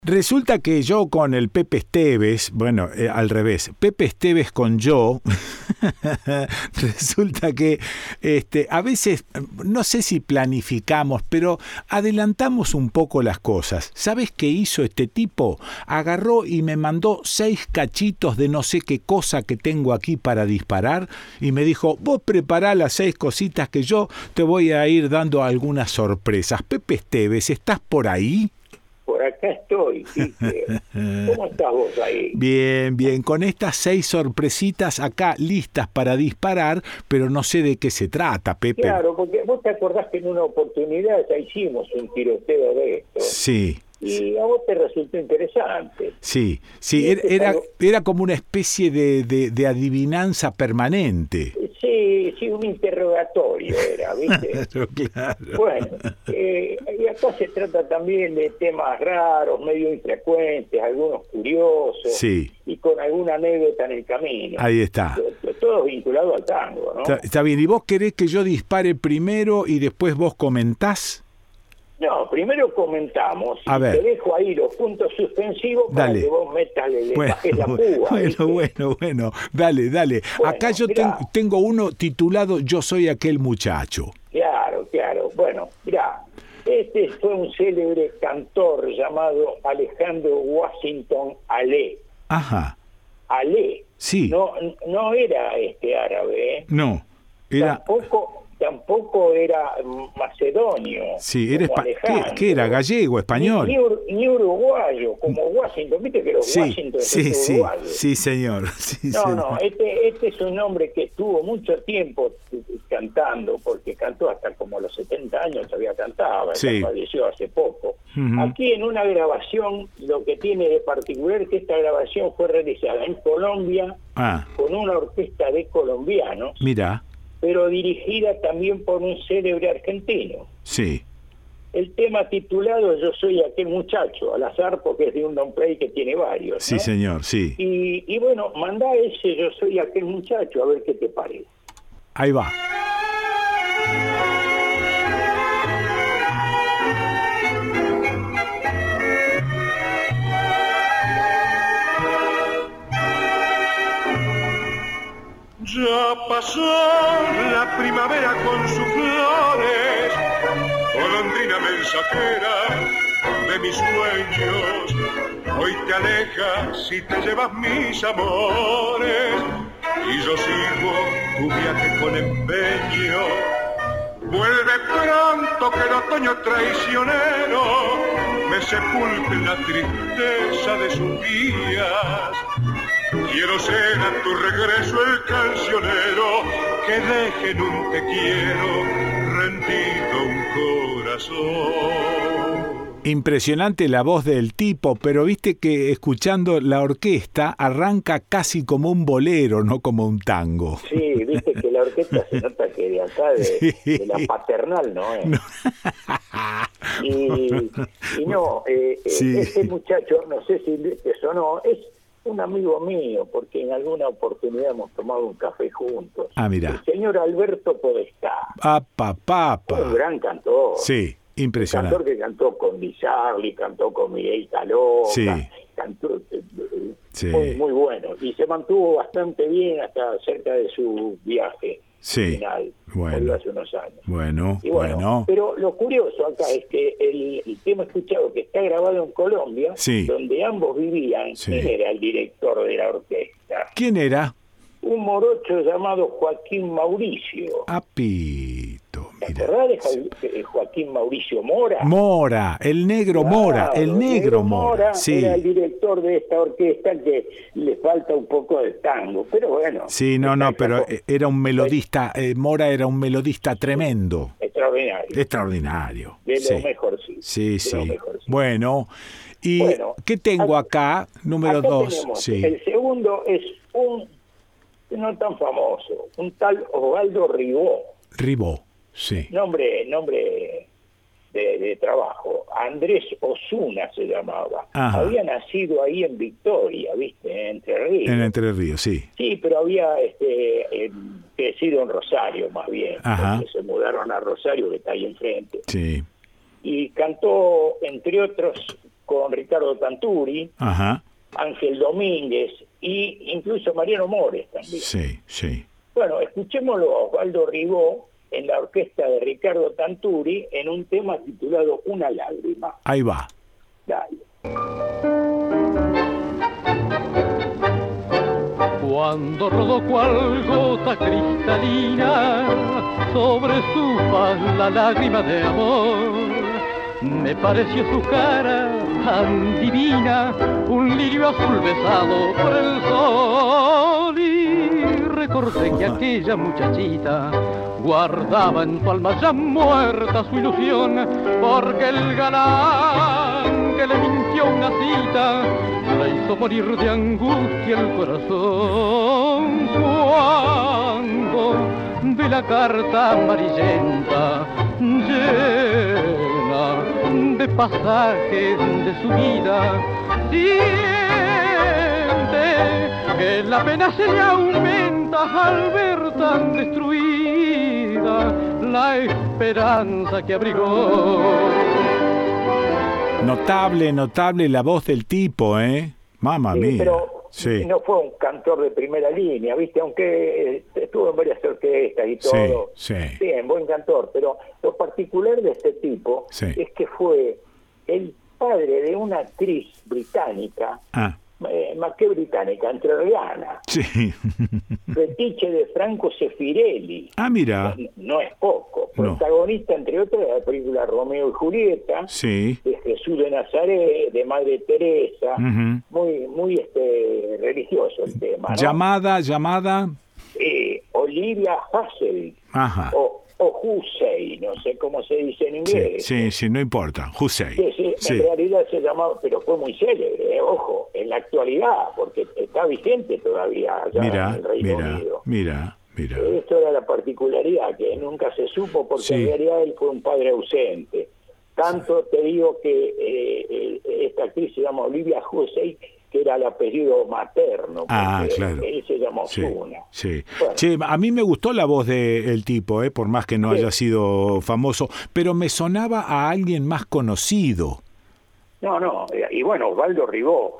Resulta que yo con el Pepe Esteves, bueno, al revés, Pepe Esteves con yo, resulta que a veces, no sé si planificamos, pero adelantamos un poco las cosas. ¿Sabes qué hizo este tipo? Agarró y me mandó 6 cachitos de no sé qué cosa que tengo aquí para disparar y me dijo, vos prepará las 6 cositas que yo te voy a ir dando algunas sorpresas. Pepe Esteves, ¿estás por ahí? Por acá estoy, Quique. ¿Cómo estás vos ahí? Bien, bien, con estas 6 sorpresitas acá listas para disparar, pero no sé de qué se trata, Pepe. Claro, porque vos te acordás que en una oportunidad ya hicimos un tiroteo de esto. Sí. Y a vos te resultó interesante. Sí, era como una especie de adivinanza permanente. Sí, un interrogatorio era, ¿viste? Claro. Bueno, y acá se trata también de temas raros, medio infrecuentes, algunos curiosos, sí, y con alguna anécdota en el camino. Ahí está. Todo vinculado al tango, ¿no? Está bien, ¿y vos querés que yo dispare primero y después vos comentás? No, primero comentamos. A ver. Te dejo ahí los puntos suspensivos para que vos metas la púa. Bueno. Dale. Bueno, acá yo tengo uno titulado Yo soy aquel muchacho. Claro. Bueno, mirá, este fue un célebre cantor llamado Alejandro Washington Ale. Ajá. Ale. Sí. No era árabe, ¿eh? No, era... Tampoco era macedonio. Sí, era ¿qué era? ¿Gallego, español? Ni uruguayo, como Washington. ¿Viste que los Washington son uruguayos? Sí, señor. No, este es un hombre que estuvo mucho tiempo cantando, porque cantó hasta como a los 70 años todavía cantaba, falleció hace poco. Uh-huh. Aquí en una grabación, lo que tiene de particular es que esta grabación fue realizada en Colombia con una orquesta de colombianos. Mira. Pero dirigida también por un célebre argentino. Sí. El tema titulado Yo soy aquel muchacho, al azar porque es de un long play que tiene varios, Sí, ¿no? señor, sí. Y bueno, mandá ese Yo soy aquel muchacho, a ver qué te parece. Ahí va. Ya pasó la primavera con sus flores, golondrina mensajera de mis sueños. Hoy te alejas y te llevas mis amores, y yo sigo tu viaje con empeño. Vuelve pronto que el otoño traicionero me sepulte en la tristeza de sus días. Quiero ser a tu regreso el cancionero que deje en un te quiero rendido un corazón. Impresionante la voz del tipo, pero viste que escuchando la orquesta arranca casi como un bolero, no como un tango. Sí, viste que la orquesta se nota que de acá, de la paternal, no es. No. Y no, este muchacho, no sé si te sonó, es un amigo mío, porque en alguna oportunidad hemos tomado un café juntos. Mira. El señor Alberto Podestá. Papa. Un gran cantor. Sí, impresionante. Un cantor que cantó con Di Sarli, cantó con Miguel Caló. Sí. Cantó muy bueno. Y se mantuvo bastante bien hasta cerca de su viaje final. Bueno. Hace unos años. Bueno. Pero lo curioso acá es que el tema escuchado que está grabado en Colombia, donde ambos vivían, ¿quién era el director de la orquesta? ¿Quién era? Un morocho llamado Joaquín Mauricio. Apito, mira. ¿Te acordás de Joaquín Mauricio Mora? Mora, el negro Mora, el negro Mora. Sí. Era el director de esta orquesta que le falta un poco de tango, pero bueno. Sí, pero era un melodista, Mora era un melodista tremendo. Extraordinario. De lo mejor, sí. Sí. Bueno, ¿qué tengo acá? Número 2. El segundo es un no tan famoso, un tal Osvaldo Ribó, sí. Nombre de trabajo. Andrés Osuna se llamaba. Ajá. Había nacido ahí en Victoria, ¿viste? En Entre Ríos. En Entre Ríos, sí. Sí, pero había crecido en Rosario, más bien. Ajá. Se mudaron a Rosario, que está ahí enfrente. Sí. Y cantó, entre otros con Ricardo Tanturi, Ajá. Ángel Domínguez e incluso Mariano Mores también. Sí, sí. Bueno, escuchémoslo a Osvaldo Ribó en la orquesta de Ricardo Tanturi en un tema titulado Una lágrima. Ahí va. Dale. Cuando rodó cual gota cristalina sobre su faz la lágrima de amor, me pareció su cara tan divina, un lirio azul besado por el sol, y recordé que aquella muchachita guardaba en su alma ya muerta su ilusión, porque el galán que le mintió una cita la hizo morir de angustia el corazón. Cuando de la carta amarillenta llena de pasajes de su vida, siente que la pena se le aumenta al ver tan destruida la esperanza que abrigó. Notable, notable la voz del tipo, ¿eh? Mamma mía. Pero sí. No fue un cantor de primera línea, ¿viste? Aunque estuvo en varias orquestas y todo. Sí, sí. Bien, buen cantor. Pero lo particular de este tipo es que fue el padre de una actriz británica, más que británica, entrerriana. Sí. Fetiche de Franco Sefirelli. Ah, mira. No es poco. No. Protagonista, entre otras, de la película Romeo y Julieta, Sí. de Jesús de Nazaret, de Madre Teresa. Ujú. Muy religioso el tema, ¿no? Llamada. Olivia Hassel. Ajá. O Hussey, no sé cómo se dice en inglés. Sí, no importa. Hussein. Sí, en realidad se llamaba, pero fue muy célebre, ojo, en la actualidad, porque está vigente todavía allá en el Reino Unido. Mira. Esto era la particularidad, que nunca se supo, porque en realidad él fue un padre ausente. Tanto te digo que esta actriz se llama Olivia Hussey, que era el apellido materno, porque claro. él se llamó Osuna. Sí. Bueno. Che, a mí me gustó la voz del tipo, por más que no haya sido famoso, pero me sonaba a alguien más conocido. No, y bueno, Osvaldo Ribó,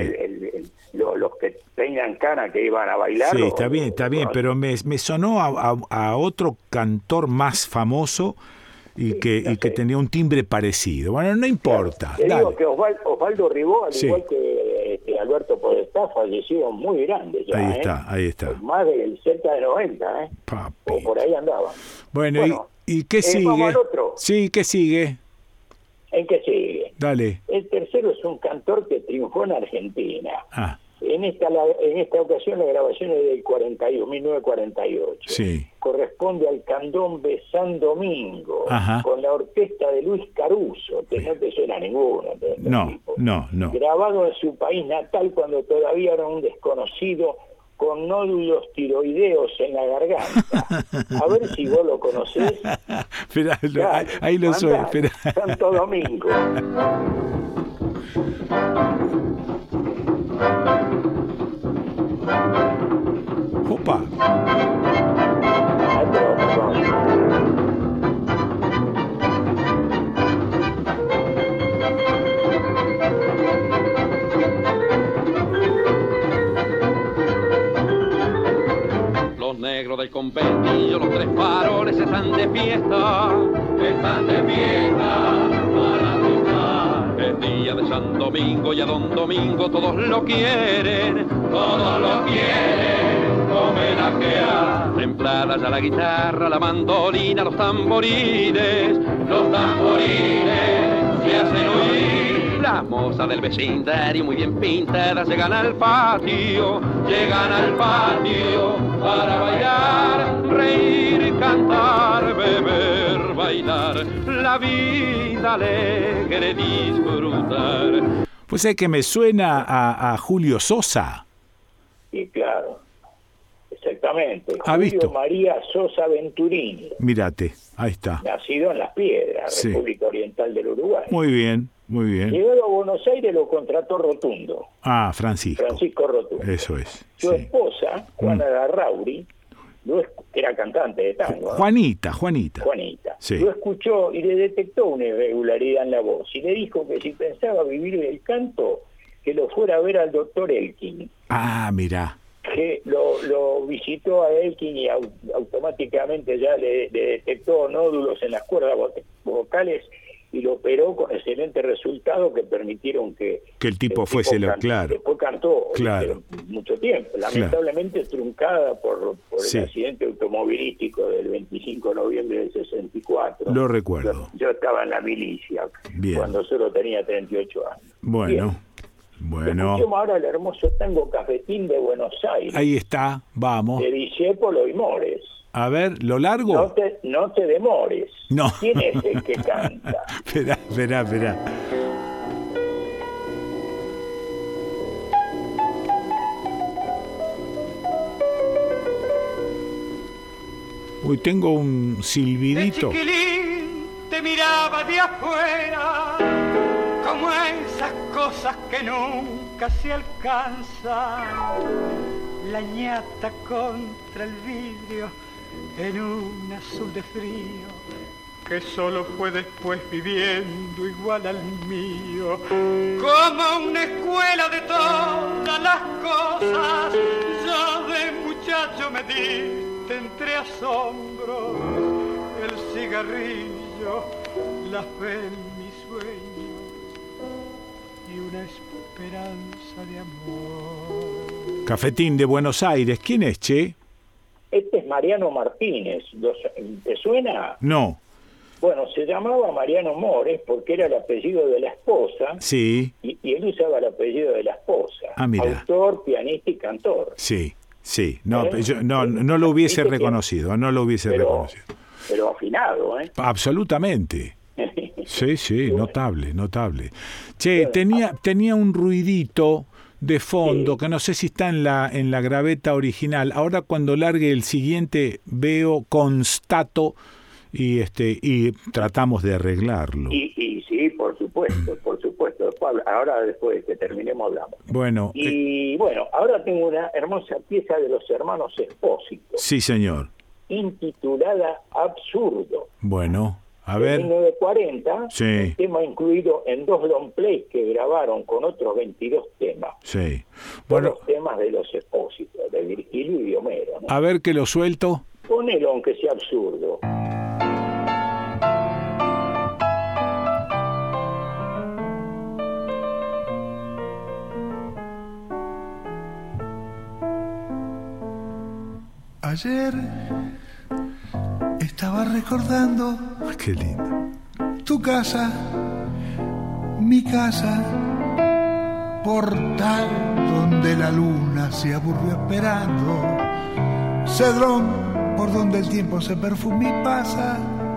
los que tenían cana que iban a bailar. Sí, está bien, pero me sonó a otro cantor más famoso y que tenía un timbre parecido. Bueno, no importa. Te digo que Osvaldo Ribó, al igual que Alberto Podestá, fallecieron muy grandes ya. Ahí está. Más del cerca de 90, o por ahí andaba. Bueno, ¿y qué sigue? ¿Vamos al otro? Sí, ¿qué sigue? ¿En qué sigue? Dale. El tercero es un cantor que triunfó en Argentina. En esta ocasión la grabación es del 1948. Sí. Corresponde al candombe San Domingo, con la orquesta de Luis Caruso, que no te suena ninguno. No. Grabado en su país natal cuando todavía era un desconocido con nódulos tiroideos en la garganta. A ver si vos lo conocés. Esperá, ahí lo suena. Santo Domingo. Opa. Los negros del conventillo, los tres faroles están de fiesta para triunfar. Es día de San Domingo y a Don Domingo todos lo quieren homenajear. Templada ya la guitarra, la mandolina, los tamborines se hacen oír. Las mozas del vecindario muy bien pintadas llegan al patio para bailar, reír, cantar, beber, bailar, la vida alegre disfrutar. Pues es que me suena a Julio Sosa. Sí, claro. Exactamente. ¿Ha visto? Julio María Sosa Venturini. Mírate, ahí está. Nacido en Las Piedras, República Oriental del Uruguay. Muy bien. Llegado a Buenos Aires lo contrató Rotundo. Francisco Rotundo. Eso es. Su esposa, Juana Larrauri, era cantante de tango, ¿no? Juanita. Sí. Lo escuchó y le detectó una irregularidad en la voz y le dijo que si pensaba vivir del canto, que lo fuera a ver al doctor Elkin. Ah, mirá. Que lo visitó a Elkin y automáticamente ya le detectó nódulos en las cuerdas vocales y lo operó con excelente resultado que permitieron que el tipo fuese claro. Después cantó claro. Mucho tiempo, lamentablemente truncada por sí. el accidente automovilístico del 25 de noviembre del 64. Lo recuerdo. Yo estaba en la milicia. Bien. Cuando solo tenía 38 años. Bueno. Escuchemos ahora el hermoso tango Cafetín de Buenos Aires. Ahí está, vamos. De Discépolo y Mores. A ver, ¿lo largo? No te demores. No. ¿Quién es el que canta? Esperá. Uy, tengo un silbidito. De chiquilín te miraba de afuera, como esas cosas que nunca se alcanzan. La ñata contra el vidrio en un azul de frío que solo fue después viviendo igual al mío. Como una escuela de todas las cosas, yo de muchacho me diste entre asombros el cigarrillo, la fe en mi sueño y una esperanza de amor. Cafetín de Buenos Aires, ¿quién es, che? Este es Mariano Martínez, ¿te suena? No. Bueno, se llamaba Mariano Mores porque era el apellido de la esposa. Sí. Y él usaba el apellido de la esposa. Ah, mira. Autor, pianista y cantor. Sí. No, yo no lo hubiese reconocido, reconocido. Pero afinado, ¿eh? Absolutamente. Sí, notable. Che, tenía un ruidito de fondo, que no sé si está en la graveta original. Ahora cuando largue el siguiente constato y tratamos de arreglarlo. Y sí, por supuesto. Ahora después de que terminemos hablamos. Bueno. Bueno, ahora tengo una hermosa pieza de los hermanos Espósito. Sí, señor. Intitulada Absurdo. Bueno. A ver. En 1940, sí. El tema incluido en 2 long plays que grabaron con otros 22 temas. Sí. Bueno, los temas de los Espósitos, de Virgilio y de Homero, ¿no? A ver que lo suelto. Ponelo aunque sea absurdo. Ayer estaba recordando qué lindo. Tu casa, mi casa, portal donde la luna se aburrió esperando, cedrón por donde el tiempo se perfuma y pasa,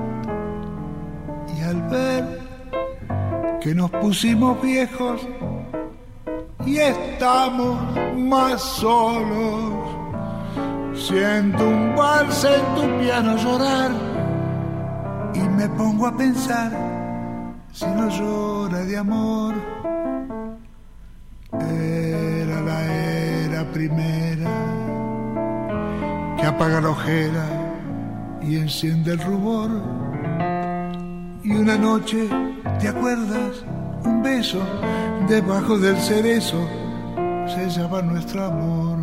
y al ver que nos pusimos viejos y estamos más solos, siento un vals en tu piano llorar y me pongo a pensar si no llora de amor. Era la era primera que apaga la ojera y enciende el rubor. Y una noche, ¿te acuerdas? Un beso debajo del cerezo sellaba nuestro amor.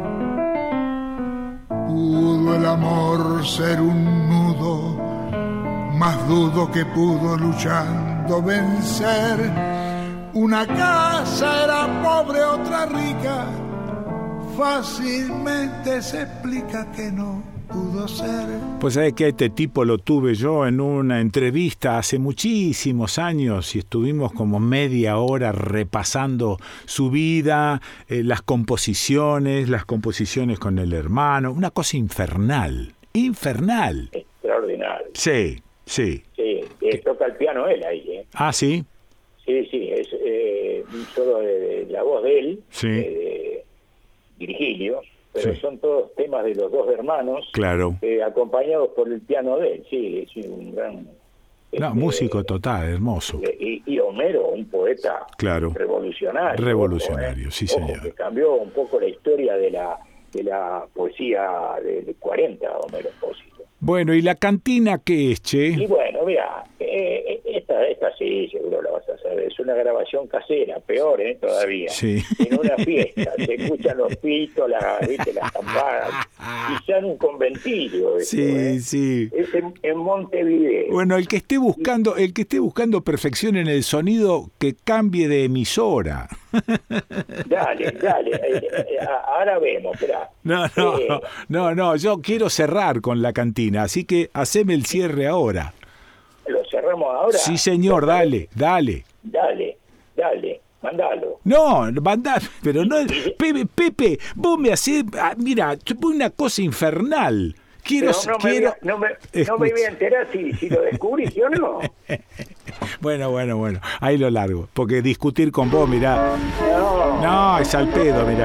Pudo el amor ser un nudo, más dudo que pudo luchando vencer. Una casa era pobre, otra rica, fácilmente se explica que no pudo ser. Pues sabes que este tipo lo tuve yo en una entrevista hace muchísimos años y estuvimos como media hora repasando su vida, las composiciones con el hermano, una cosa infernal. Extraordinario. Sí. Toca el piano él ahí, ¿eh? Ah, ¿sí? Sí, es solo de la voz de él, sí. De Virgilio, pero sí. Son todos temas de los dos hermanos, claro. Acompañados por el piano de él, sí, es un gran... músico total, hermoso. Y Homero, un poeta, claro. revolucionario. Sí, señor. Que cambió un poco la historia de la poesía del 40, Homero Espósito. Bueno, ¿y la cantina qué es, che? Y bueno, mira, esta sí, seguro la vas a saber. Es una grabación casera, peor, todavía. Sí. En una fiesta, se escuchan los pitos, las campanas, quizá en un conventillo. Sí, sí. Es en Montevideo. Bueno, el que esté buscando perfección en el sonido, que cambie de emisora. Dale. Ahora vemos, esperá. No, yo quiero cerrar con la cantina, así que haceme el cierre ahora. ¿Lo cerramos ahora? Sí, señor, dale. Dale, mandalo. No, mandá, pero no, Pepe, vos me hacés, mira, una cosa infernal. No me voy a enterar si lo descubrís o no. Bueno, ahí lo largo, porque discutir con vos, mirá. No, es al pedo, mirá.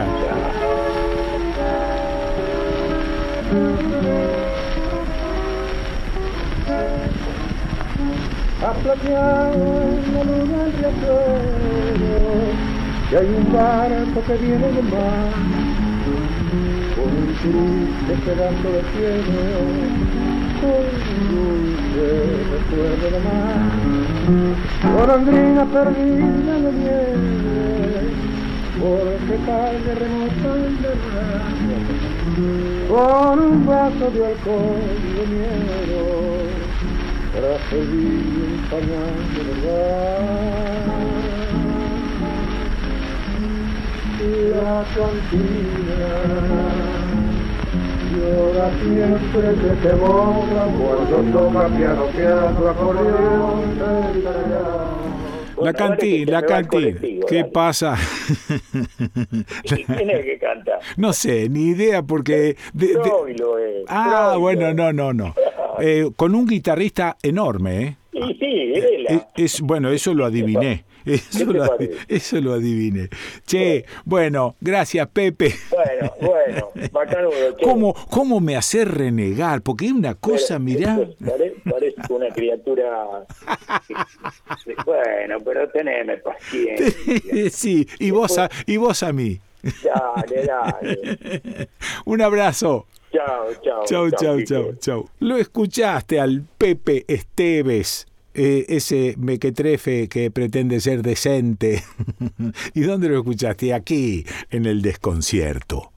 Ha plateado la luna del riachuelo, y hay un barco que viene del mar, con un cruz esperando de cielo, con un dulce recuerdo de mar. Golondrina perdida de nieve, porque calle remota en derrame, con un vaso de alcohol y de miedo, para seguir un pañal de verdad. La cantina llora siempre de temor cuando toca piano, acordeón, La cantina, ¿qué pasa? ¿Quién es que canta? No sé, ni idea porque... Troilo es. Bueno, no. Con un guitarrista enorme, ¿eh? Sí, bueno, eso lo adiviné. Eso lo adiviné. Che, bueno, gracias, Pepe. Bueno, bacanudo. ¿Cómo me hace renegar? Porque hay una cosa, mirá. Parece una criatura. Bueno, pero teneme paciencia. Sí, y vos a mí. Dale. Un abrazo. Chau. Lo escuchaste al Pepe Esteves, ese mequetrefe que pretende ser decente. ¿Y dónde lo escuchaste? Aquí, en El Desconcierto.